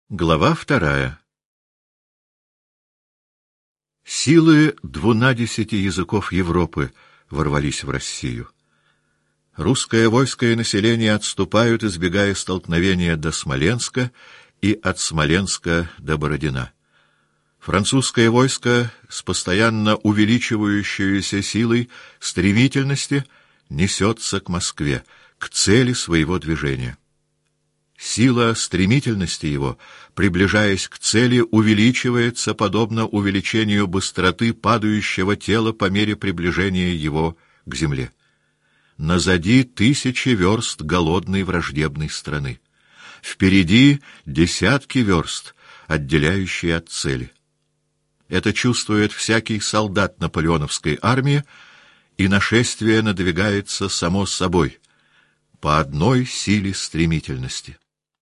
Глава 2. Силы 12 языков Европы ворвались в Россию. Русское войско и население отступают, избегая столкновения до Смоленска и от Смоленска до Бородина. Французское войско с постоянно увеличивающейся силой стремительности несется к Москве, к цели своего движения. Сила стремительности его, приближаясь к цели, увеличивается, подобно увеличению быстроты падающего тела по мере приближения его к земле. Назади 1000 верст голодной враждебной страны. Впереди десятки верст, отделяющие от цели. Это чувствует всякий солдат наполеоновской армии, и нашествие надвигается само собой, по одной силе стремительности.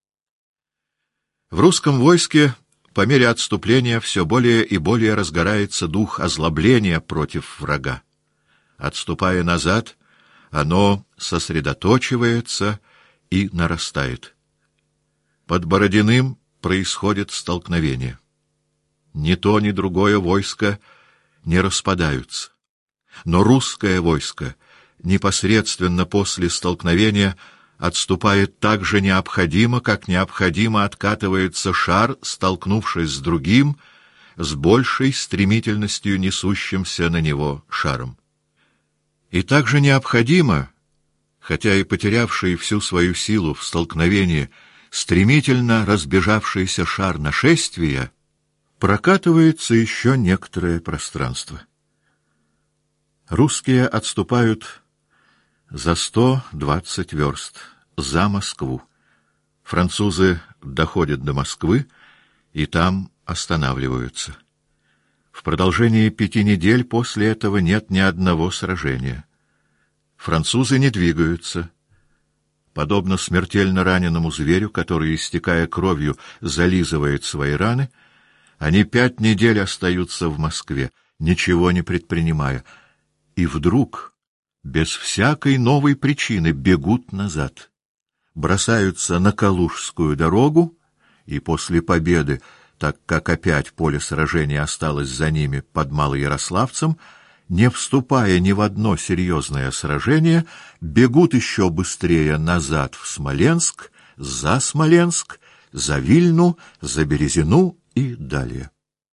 В русском войске по мере отступления все более и более разгорается дух озлобления против врага. Отступая назад, оно сосредоточивается и нарастает. Под Бородиным происходит столкновение. Ни то, ни другое войско не распадаются. Но русское войско непосредственно после столкновения отступает так же необходимо, как необходимо откатывается шар, столкнувшись с другим, с большей стремительностью несущимся на него шаром. И так же необходимо, хотя и потерявший всю свою силу в столкновении стремительно разбежавшийся шар нашествия, прокатывается еще некоторое пространство. Русские отступают за 120 верст, за Москву. Французы доходят до Москвы и там останавливаются. В продолжении 5 недель после этого нет ни одного сражения. Французы не двигаются. Подобно смертельно раненому зверю, который, истекая кровью, зализывает свои раны, они 5 недель остаются в Москве, ничего не предпринимая, и вдруг, без всякой новой причины, бегут назад, бросаются на Калужскую дорогу, и после победы, так как опять поле сражения осталось за ними под Малоярославцем, не вступая ни в одно серьезное сражение, бегут еще быстрее назад в Смоленск, за Вильну, за Березину и далее.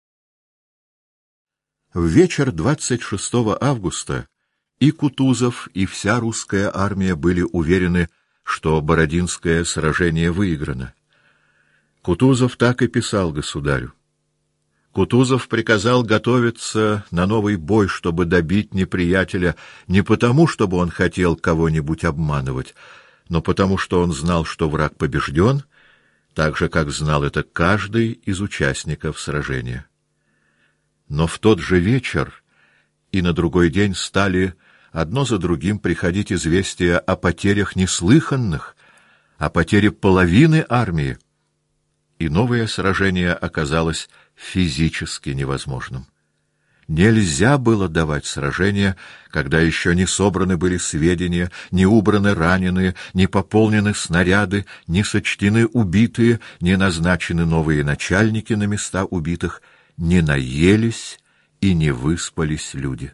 В вечер 26 августа и Кутузов, и вся русская армия были уверены, что Бородинское сражение выиграно. Кутузов так и писал государю. Кутузов приказал готовиться на новый бой, чтобы добить неприятеля не потому, чтобы он хотел кого-нибудь обманывать, но потому, что он знал, что враг побежден, так же, как знал это каждый из участников сражения. Но в тот же вечер и на другой день стали одно за другим приходить известия о потерях неслыханных, о потере половины армии, и новое сражение оказалось физически невозможным. Нельзя было давать сражение, когда еще не собраны были сведения, не убраны раненые, не пополнены снаряды, не сочтены убитые, не назначены новые начальники на места убитых, не наелись и не выспались люди.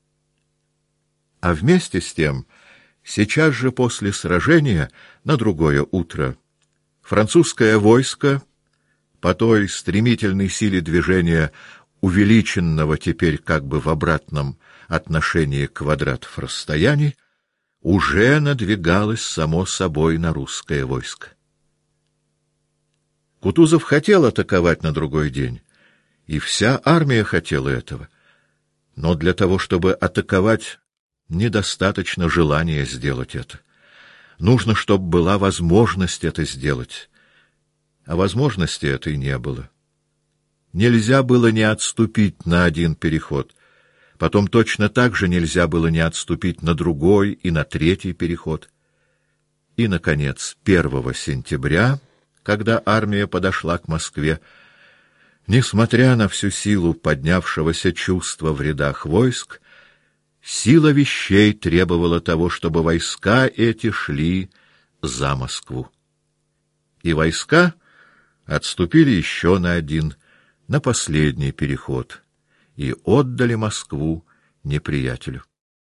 А вместе с тем, сейчас же после сражения, на другое утро, французское войско, по той стремительной силе движения, увеличенного теперь как бы в обратном отношении квадратов расстояний, уже надвигалось само собой на русское войско. Кутузов хотел атаковать на другой день, и вся армия хотела этого, но для того, чтобы атаковать, недостаточно желания сделать это. Нужно, чтобы была возможность это сделать. А возможности этой не было. Нельзя было не отступить на один переход. Потом точно так же нельзя было не отступить на другой и на третий переход. И, наконец, 1 сентября, когда армия подошла к Москве, несмотря на всю силу поднявшегося чувства в рядах войск, сила вещей требовала того, чтобы войска эти шли за Москву. И войска отступили еще на один, на последний переход, и отдали Москву неприятелю.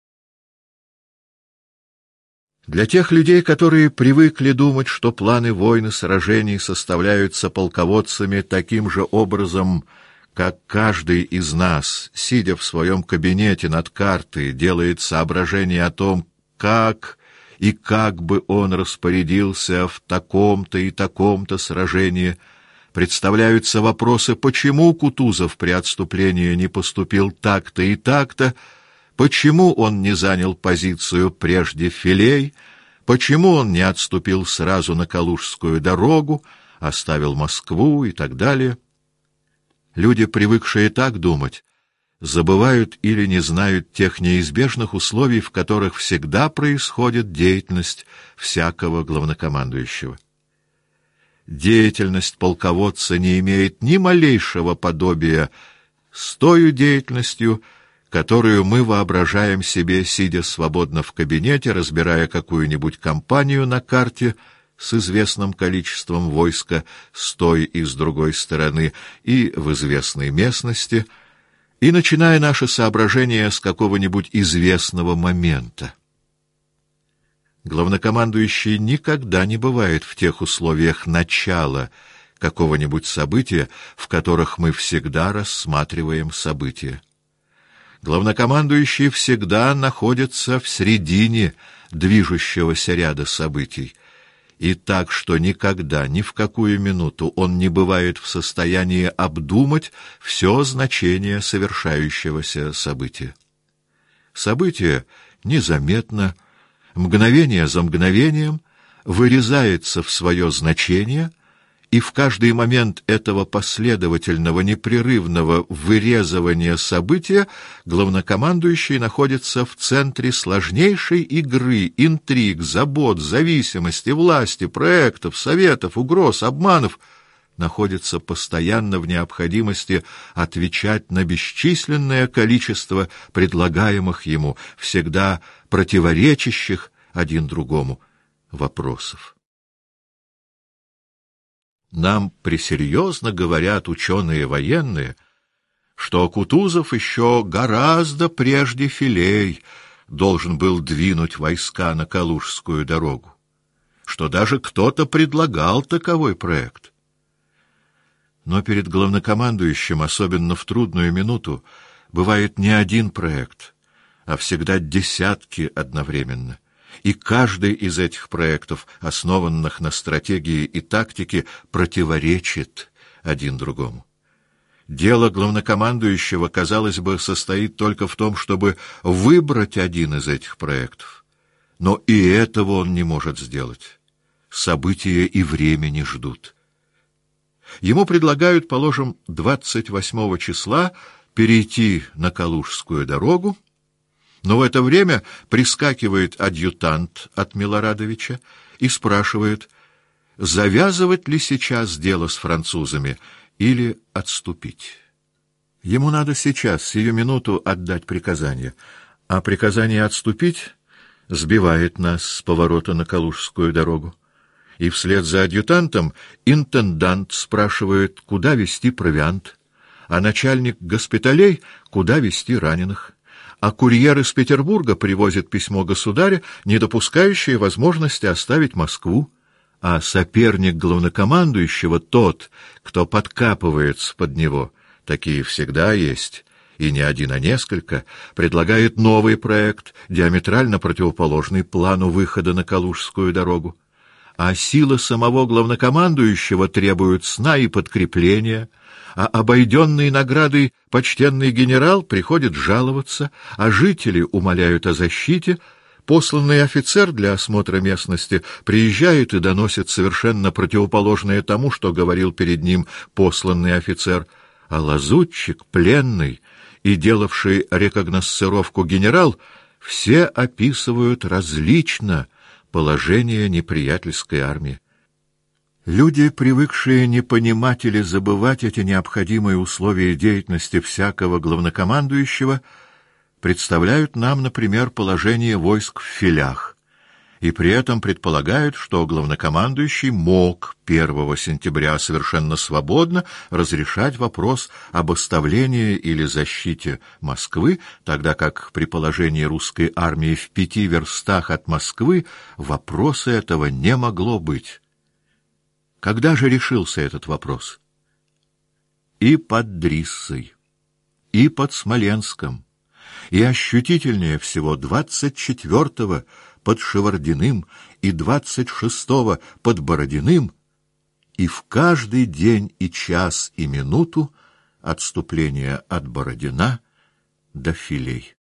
Для тех людей, которые привыкли думать, что планы войн и сражений составляются полководцами таким же образом, как каждый из нас, сидя в своем кабинете над картой, делает соображения о том, как и как бы он распорядился в таком-то и таком-то сражении, представляются вопросы, почему Кутузов при отступлении не поступил так-то и так-то, почему он не занял позицию прежде Филей, почему он не отступил сразу на Калужскую дорогу, оставил Москву и так далее. Люди, привыкшие так думать, забывают или не знают тех неизбежных условий, в которых всегда происходит деятельность всякого главнокомандующего. Деятельность полководца не имеет ни малейшего подобия с той деятельностью, которую мы воображаем себе, сидя свободно в кабинете, разбирая какую-нибудь кампанию на карте с известным количеством войска с той и с другой стороны и в известной местности, и начиная наше соображение с какого-нибудь известного момента. Главнокомандующий никогда не бывает в тех условиях начала какого-нибудь события, в которых мы всегда рассматриваем события. Главнокомандующий всегда находится в середине движущегося ряда событий, и так, что никогда, ни в какую минуту он не бывает в состоянии обдумать все значение совершающегося события. Событие незаметно, мгновение за мгновением вырезается в свое значение, и в каждый момент этого последовательного, непрерывного вырезывания события главнокомандующий находится в центре сложнейшей игры, интриг, забот, зависимости, власти, проектов, советов, угроз, обманов, находится постоянно в необходимости отвечать на бесчисленное количество предлагаемых ему, всегда противоречащих один другому вопросов. Нам пресерьезно говорят ученые военные, что Кутузов еще гораздо прежде Филей должен был двинуть войска на Калужскую дорогу, что даже кто-то предлагал таковой проект. Но перед главнокомандующим, особенно в трудную минуту, бывает не один проект, а всегда десятки одновременно. И каждый из этих проектов, основанных на стратегии и тактике, противоречит один другому. Дело главнокомандующего, казалось бы, состоит только в том, чтобы выбрать один из этих проектов. Но и этого он не может сделать. События и время не ждут. Ему предлагают, положим, 28 числа перейти на Калужскую дорогу, но в это время прискакивает адъютант от Милорадовича и спрашивает, завязывать ли сейчас дело с французами или отступить. Ему надо сейчас, сию минуту, отдать приказание, а приказание отступить сбивает нас с поворота на Калужскую дорогу. И вслед за адъютантом интендант спрашивает, куда везти провиант, а начальник госпиталей, куда везти раненых. А курьер из Петербурга привозит письмо государя, не допускающее возможности оставить Москву, а соперник главнокомандующего, тот, кто подкапывается под него, такие всегда есть, и не один, а несколько, предлагает новый проект, диаметрально противоположный плану выхода на Калужскую дорогу. А силы самого главнокомандующего требуют сна и подкрепления, а обойденный наградой почтенный генерал приходит жаловаться, а жители умоляют о защите, посланный офицер для осмотра местности приезжает и доносит совершенно противоположное тому, что говорил перед ним посланный офицер, а лазутчик, пленный и делавший рекогносцировку генерал все описывают различно положение неприятельской армии. Люди, привыкшие не понимать или забывать эти необходимые условия деятельности всякого главнокомандующего, представляют нам, например, положение войск в Филях и при этом предполагают, что главнокомандующий мог 1 сентября совершенно свободно разрешать вопрос об оставлении или защите Москвы, тогда как при положении русской армии в 5 верстах от Москвы вопроса этого не могло быть. Когда же решился этот вопрос? И под Дриссой, и под Смоленском, и ощутительнее всего 24-го под Шевардиным и 26-го под Бородиным, и в каждый день и час и минуту отступления от Бородина до Филей.